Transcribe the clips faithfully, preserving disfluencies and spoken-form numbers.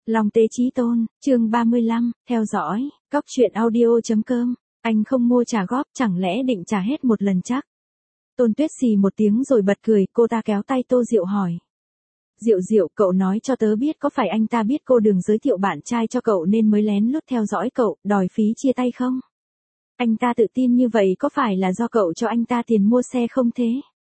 Long Tế Chí Tôn, chương ba mươi lăm, theo dõi, cóc truyện audio.com, anh không mua trả góp, chẳng lẽ định trả hết một lần chắc? Tôn Tuyết xì một tiếng rồi bật cười, cô ta kéo tay Tô Diệu hỏi. Diệu Diệu, cậu nói cho tớ biết có phải anh ta biết cô Đường giới thiệu bạn trai cho cậu nên mới lén lút theo dõi cậu, đòi phí chia tay không? Anh ta tự tin như vậy có phải là do cậu cho anh ta tiền mua xe không thế?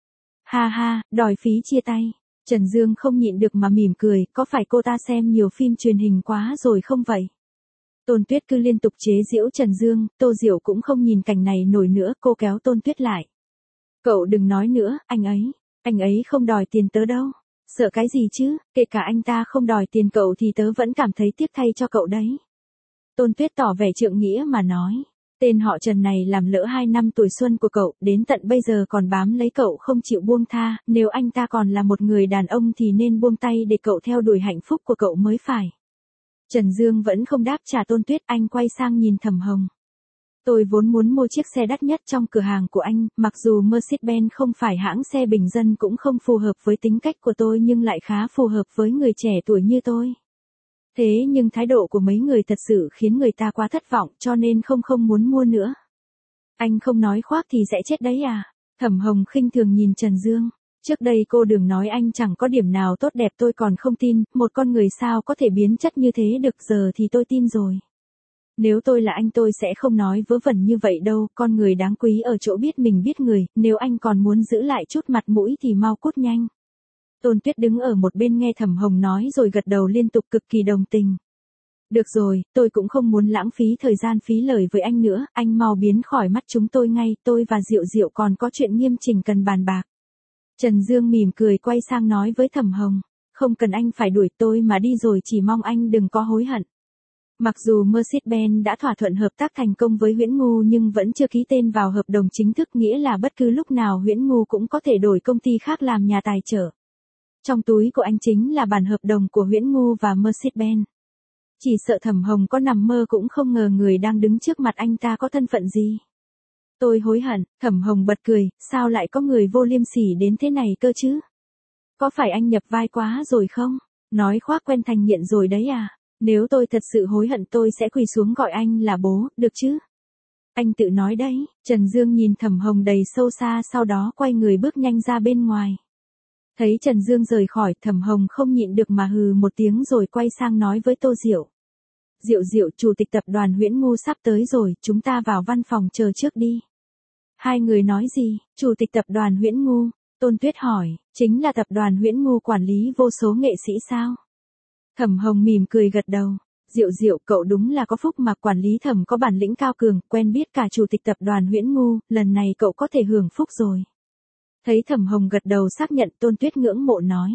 Ha ha, đòi phí chia tay. Trần Dương không nhịn được mà mỉm cười, có phải cô ta xem nhiều phim truyền hình quá rồi không vậy? Tôn Tuyết cứ liên tục chế giễu Trần Dương, Tô Diệu cũng không nhìn cảnh này nổi nữa, cô kéo Tôn Tuyết lại. Cậu đừng nói nữa, anh ấy, anh ấy không đòi tiền tớ đâu. Sợ cái gì chứ, kể cả anh ta không đòi tiền cậu thì tớ vẫn cảm thấy tiếc thay cho cậu đấy. Tôn Tuyết tỏ vẻ trượng nghĩa mà nói. Tên họ Trần này làm lỡ hai năm tuổi xuân của cậu, đến tận bây giờ còn bám lấy cậu không chịu buông tha, nếu anh ta còn là một người đàn ông thì nên buông tay để cậu theo đuổi hạnh phúc của cậu mới phải. Trần Dương vẫn không đáp trả Tôn Tuyết, anh quay sang nhìn Thẩm Hồng. Tôi vốn muốn mua chiếc xe đắt nhất trong cửa hàng của anh, mặc dù Mercedes-Benz không phải hãng xe bình dân cũng không phù hợp với tính cách của tôi nhưng lại khá phù hợp với người trẻ tuổi như tôi. Thế nhưng thái độ của mấy người thật sự khiến người ta quá thất vọng cho nên không không muốn mua nữa. Anh không nói khoác thì sẽ chết đấy à? Thẩm Hồng khinh thường nhìn Trần Dương. Trước đây cô Đường nói anh chẳng có điểm nào tốt đẹp tôi còn không tin, một con người sao có thể biến chất như thế được, giờ thì tôi tin rồi. Nếu tôi là anh tôi sẽ không nói vớ vẩn như vậy đâu, con người đáng quý ở chỗ biết mình biết người, nếu anh còn muốn giữ lại chút mặt mũi thì mau cút nhanh. Tôn Tuyết đứng ở một bên nghe Thẩm Hồng nói rồi gật đầu liên tục cực kỳ đồng tình. Được rồi, tôi cũng không muốn lãng phí thời gian phí lời với anh nữa, anh mau biến khỏi mắt chúng tôi ngay, tôi và Diệu Diệu còn có chuyện nghiêm chỉnh cần bàn bạc. Trần Dương mỉm cười quay sang nói với Thẩm Hồng, không cần anh phải đuổi tôi mà đi rồi, chỉ mong anh đừng có hối hận. Mặc dù Mercedes-Benz đã thỏa thuận hợp tác thành công với Huyễn Ngu nhưng vẫn chưa ký tên vào hợp đồng chính thức, nghĩa là bất cứ lúc nào Huyễn Ngu cũng có thể đổi công ty khác làm nhà tài trợ. Trong túi của anh chính là bản hợp đồng của Huyễn Ngu và Mercedes-Benz. Chỉ sợ Thẩm Hồng có nằm mơ cũng không ngờ người đang đứng trước mặt anh ta có thân phận gì. Tôi hối hận, Thẩm Hồng bật cười, sao lại có người vô liêm sỉ đến thế này cơ chứ? Có phải anh nhập vai quá rồi không? Nói khoác quen thành nghiện rồi đấy à? Nếu tôi thật sự hối hận tôi sẽ quỳ xuống gọi anh là bố, được chứ? Anh tự nói đấy. Trần Dương nhìn Thẩm Hồng đầy sâu xa, sau đó quay người bước nhanh ra bên ngoài. Thấy Trần Dương rời khỏi, Thẩm Hồng không nhịn được mà hừ một tiếng rồi quay sang nói với Tô Diệu. Diệu Diệu, chủ tịch tập đoàn Huyễn Ngu sắp tới rồi, chúng ta vào văn phòng chờ trước đi. Hai người nói gì? Chủ tịch tập đoàn Huyễn Ngu? Tôn Tuyết hỏi, chính là tập đoàn Huyễn Ngu quản lý vô số nghệ sĩ sao? Thẩm Hồng mỉm cười gật đầu. Diệu Diệu, cậu đúng là có phúc mà quản lý Thẩm có bản lĩnh cao cường, quen biết cả chủ tịch tập đoàn Huyễn Ngu, lần này cậu có thể hưởng phúc rồi. Thấy Thẩm Hồng gật đầu xác nhận, Tôn Tuyết ngưỡng mộ nói.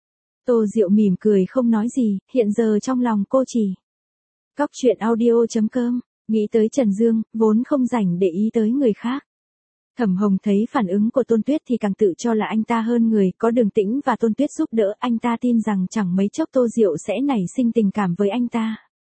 Tô Diệu mỉm cười không nói gì, hiện giờ trong lòng cô chỉ. Cóc truyện audio.com, nghĩ tới Trần Dương, vốn không rảnh để ý tới người khác. Thẩm Hồng thấy phản ứng của Tôn Tuyết thì càng tự cho là anh ta hơn người, có Đường Tĩnh và Tôn Tuyết giúp đỡ, anh ta tin rằng chẳng mấy chốc Tô Diệu sẽ nảy sinh tình cảm với anh ta.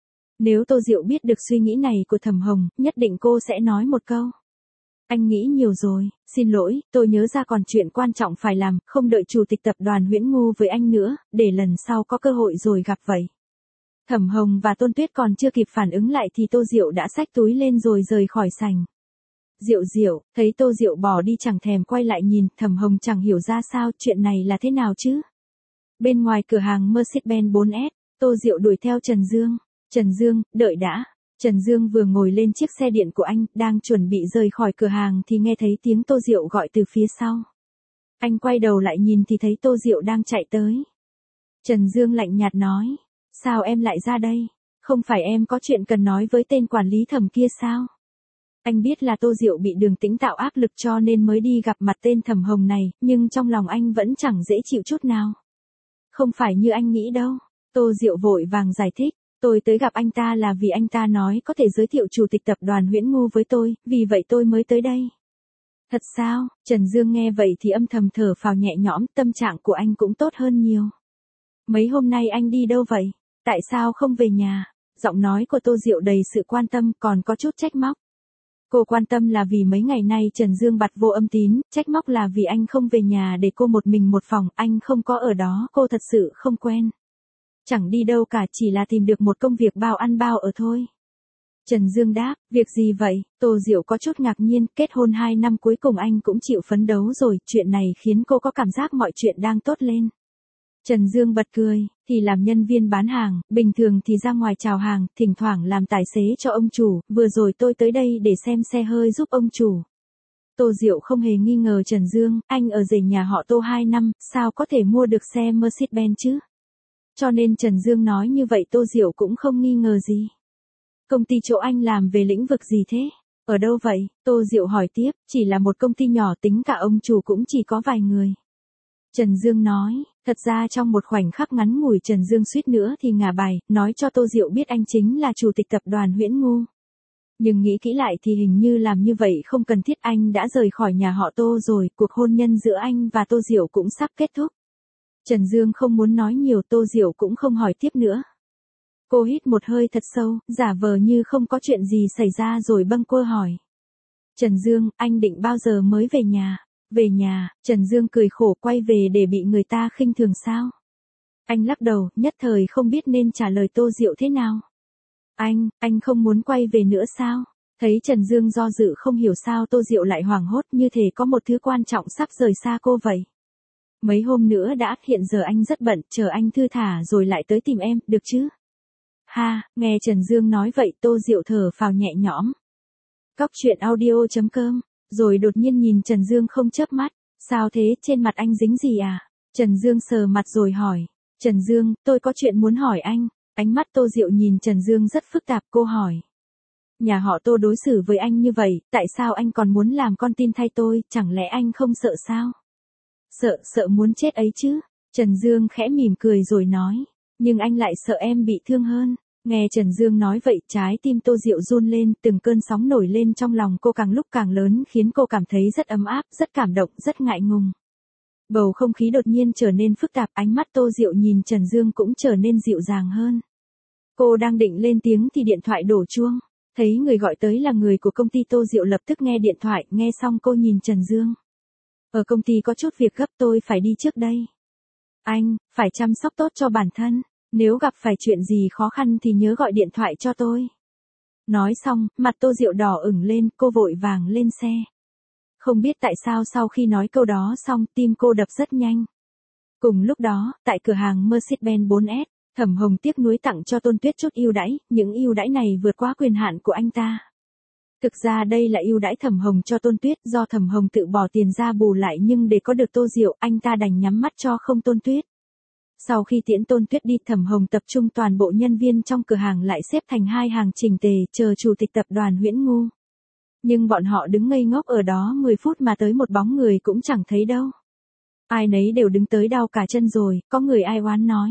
Nếu Tô Diệu biết được suy nghĩ này của Thẩm Hồng, nhất định cô sẽ nói một câu. Anh nghĩ nhiều rồi, xin lỗi, tôi nhớ ra còn chuyện quan trọng phải làm, không đợi chủ tịch tập đoàn Huyễn Ngu với anh nữa, để lần sau có cơ hội rồi gặp vậy. Thẩm Hồng và Tôn Tuyết còn chưa kịp phản ứng lại thì Tô Diệu đã xách túi lên rồi rời khỏi sảnh. Diệu Diệu, thấy Tô Diệu bỏ đi chẳng thèm quay lại nhìn, Thẩm Hồng chẳng hiểu ra sao, chuyện này là thế nào chứ? Bên ngoài cửa hàng Mercedes-Benz bốn S, Tô Diệu đuổi theo Trần Dương. Trần Dương, đợi đã. Trần Dương vừa ngồi lên chiếc xe điện của anh, đang chuẩn bị rời khỏi cửa hàng thì nghe thấy tiếng Tô Diệu gọi từ phía sau. Anh quay đầu lại nhìn thì thấy Tô Diệu đang chạy tới. Trần Dương lạnh nhạt nói, sao em lại ra đây? Không phải em có chuyện cần nói với tên quản lý Thẩm kia sao? Anh biết là Tô Diệu bị Đường Tĩnh tạo áp lực cho nên mới đi gặp mặt tên Thẩm Hồng này, nhưng trong lòng anh vẫn chẳng dễ chịu chút nào. Không phải như anh nghĩ đâu. Tô Diệu vội vàng giải thích, tôi tới gặp anh ta là vì anh ta nói có thể giới thiệu chủ tịch tập đoàn Huyễn Ngu với tôi, vì vậy tôi mới tới đây. Thật sao? Trần Dương nghe vậy thì âm thầm thở phào nhẹ nhõm, tâm trạng của anh cũng tốt hơn nhiều. Mấy hôm nay anh đi đâu vậy? Tại sao không về nhà? Giọng nói của Tô Diệu đầy sự quan tâm, còn có chút trách móc. Cô quan tâm là vì mấy ngày nay Trần Dương bặt vô âm tín, trách móc là vì anh không về nhà để cô một mình một phòng, anh không có ở đó, cô thật sự không quen. Chẳng đi đâu cả, chỉ là tìm được một công việc bao ăn bao ở thôi. Trần Dương đáp, việc gì vậy? Tô Diệu có chút ngạc nhiên, kết hôn hai năm cuối cùng anh cũng chịu phấn đấu rồi, chuyện này khiến cô có cảm giác mọi chuyện đang tốt lên. Trần Dương bật cười, thì làm nhân viên bán hàng, bình thường thì ra ngoài chào hàng, thỉnh thoảng làm tài xế cho ông chủ, vừa rồi tôi tới đây để xem xe hơi giúp ông chủ. Tô Diệu không hề nghi ngờ Trần Dương, anh ở rể nhà họ Tô hai năm, sao có thể mua được xe Mercedes-Benz chứ? Cho nên Trần Dương nói như vậy Tô Diệu cũng không nghi ngờ gì. Công ty chỗ anh làm về lĩnh vực gì thế? Ở đâu vậy? Tô Diệu hỏi tiếp, chỉ là một công ty nhỏ, tính cả ông chủ cũng chỉ có vài người. Trần Dương nói, thật ra trong một khoảnh khắc ngắn ngủi Trần Dương suýt nữa thì ngả bài, nói cho Tô Diệu biết anh chính là chủ tịch tập đoàn Huyễn Ngu. Nhưng nghĩ kỹ lại thì hình như làm như vậy không cần thiết, anh đã rời khỏi nhà họ Tô rồi, cuộc hôn nhân giữa anh và Tô Diệu cũng sắp kết thúc. Trần Dương không muốn nói nhiều, Tô Diệu cũng không hỏi tiếp nữa. Cô hít một hơi thật sâu, giả vờ như không có chuyện gì xảy ra rồi bâng quơ hỏi. Trần Dương, anh định bao giờ mới về nhà? Về nhà, Trần Dương cười khổ, quay về để bị người ta khinh thường sao? Anh lắc đầu, nhất thời không biết nên trả lời Tô Diệu thế nào. Anh, anh không muốn quay về nữa sao? Thấy Trần Dương do dự không hiểu sao Tô Diệu lại hoảng hốt, như thể có một thứ quan trọng sắp rời xa cô vậy. Mấy hôm nữa đã, hiện giờ anh rất bận, chờ anh thư thả rồi lại tới tìm em, được chứ? Ha, nghe Trần Dương nói vậy Tô Diệu thở phào nhẹ nhõm. Cóc truyện audio chấm com, rồi đột nhiên nhìn Trần Dương không chớp mắt, sao thế, trên mặt anh dính gì à? Trần Dương sờ mặt rồi hỏi, Trần Dương, tôi có chuyện muốn hỏi anh. Ánh mắt Tô Diệu nhìn Trần Dương rất phức tạp, cô hỏi. Nhà họ Tô đối xử với anh như vậy, tại sao anh còn muốn làm con tin thay tôi, chẳng lẽ anh không sợ sao? Sợ, sợ muốn chết ấy chứ. Trần Dương khẽ mỉm cười rồi nói, nhưng anh lại sợ em bị thương hơn. Nghe Trần Dương nói vậy, trái tim Tô Diệu run lên, từng cơn sóng nổi lên trong lòng cô càng lúc càng lớn, khiến cô cảm thấy rất ấm áp, rất cảm động, rất ngại ngùng. Bầu không khí đột nhiên trở nên phức tạp, ánh mắt Tô Diệu nhìn Trần Dương cũng trở nên dịu dàng hơn. Cô đang định lên tiếng thì điện thoại đổ chuông. Thấy người gọi tới là người của công ty, Tô Diệu lập tức nghe điện thoại, nghe xong cô nhìn Trần Dương. Ở công ty có chút việc gấp, tôi phải đi trước đây. Anh, phải chăm sóc tốt cho bản thân. Nếu gặp phải chuyện gì khó khăn thì nhớ gọi điện thoại cho tôi. Nói xong, mặt Tô Diệu đỏ ửng lên, cô vội vàng lên xe. Không biết tại sao sau khi nói câu đó xong, tim cô đập rất nhanh. Cùng lúc đó, tại cửa hàng Mercedes-Benz bốn S, Thẩm Hồng tiếc nuối tặng cho Tôn Tuyết chút ưu đãi, những ưu đãi này vượt quá quyền hạn của anh ta. Thực ra đây là ưu đãi Thẩm Hồng cho Tôn Tuyết, do Thẩm Hồng tự bỏ tiền ra bù lại, nhưng để có được Tô Diệu, anh ta đành nhắm mắt cho không Tôn Tuyết. Sau khi tiễn Tôn Tuyết đi, Thẩm Hồng tập trung toàn bộ nhân viên trong cửa hàng lại xếp thành hai hàng chỉnh tề, chờ chủ tịch tập đoàn Huyễn Ngu. Nhưng bọn họ đứng ngây ngốc ở đó mười phút mà tới một bóng người cũng chẳng thấy đâu. Ai nấy đều đứng tới đau cả chân rồi, có người ai oán nói.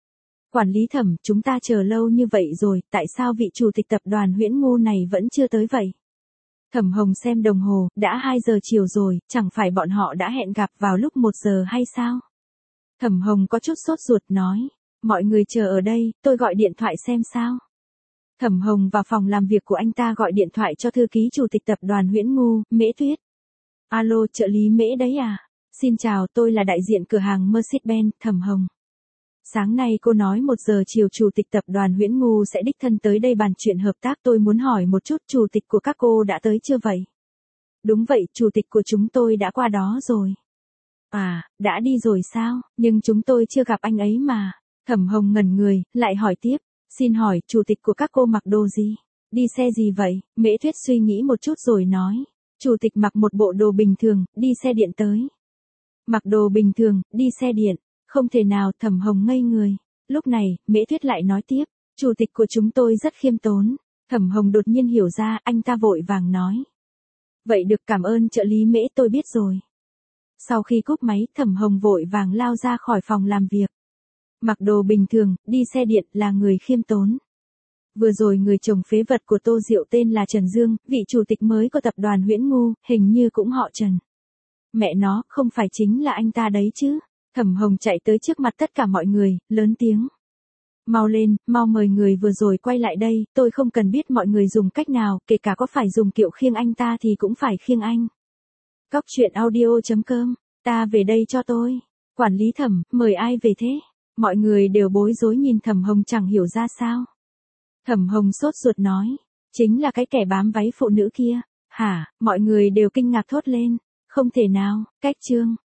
Quản lý Thẩm, chúng ta chờ lâu như vậy rồi, tại sao vị chủ tịch tập đoàn Huyễn Ngu này vẫn chưa tới vậy? Thẩm Hồng xem đồng hồ, đã hai giờ chiều rồi, chẳng phải bọn họ đã hẹn gặp vào lúc một giờ hay sao? Thẩm Hồng có chút sốt ruột nói, mọi người chờ ở đây, tôi gọi điện thoại xem sao. Thẩm Hồng vào phòng làm việc của anh ta gọi điện thoại cho thư ký chủ tịch tập đoàn Huyễn Ngu, Mễ Tuyết. Alo, trợ lý Mễ đấy à? Xin chào, tôi là đại diện cửa hàng Mercedes-Benz, Thẩm Hồng. Sáng nay cô nói một giờ chiều chủ tịch tập đoàn Huyễn Ngu sẽ đích thân tới đây bàn chuyện hợp tác, tôi muốn hỏi một chút, chủ tịch của các cô đã tới chưa vậy? Đúng vậy, chủ tịch của chúng tôi đã qua đó rồi. À, đã đi rồi sao, nhưng chúng tôi chưa gặp anh ấy mà. Thẩm Hồng ngẩn người, lại hỏi tiếp, xin hỏi, chủ tịch của các cô mặc đồ gì? Đi xe gì vậy? Mễ Tuyết suy nghĩ một chút rồi nói, chủ tịch mặc một bộ đồ bình thường, đi xe điện tới. Mặc đồ bình thường, đi xe điện, không thể nào, Thẩm Hồng ngây người. Lúc này, Mễ Tuyết lại nói tiếp, chủ tịch của chúng tôi rất khiêm tốn. Thẩm Hồng đột nhiên hiểu ra, anh ta vội vàng nói. Vậy được, cảm ơn trợ lý Mễ, tôi biết rồi. Sau khi cúp máy, Thẩm Hồng vội vàng lao ra khỏi phòng làm việc. Mặc đồ bình thường, đi xe điện, là người khiêm tốn. Vừa rồi người chồng phế vật của Tô Diệu tên là Trần Dương, vị chủ tịch mới của tập đoàn Huyễn Ngu, hình như cũng họ Trần. Mẹ nó, không phải chính là anh ta đấy chứ? Thẩm Hồng chạy tới trước mặt tất cả mọi người, lớn tiếng. Mau lên, mau mời người vừa rồi quay lại đây, tôi không cần biết mọi người dùng cách nào, kể cả có phải dùng kiệu khiêng anh ta thì cũng phải khiêng anh. Cóc truyện audio chấm com, ta về đây cho tôi. Quản lý Thẩm, mời ai về thế? Mọi người đều bối rối nhìn Thẩm Hồng chẳng hiểu ra sao. Thẩm Hồng sốt ruột nói, chính là cái kẻ bám váy phụ nữ kia. Hả, mọi người đều kinh ngạc thốt lên. Không thể nào, cách Trương,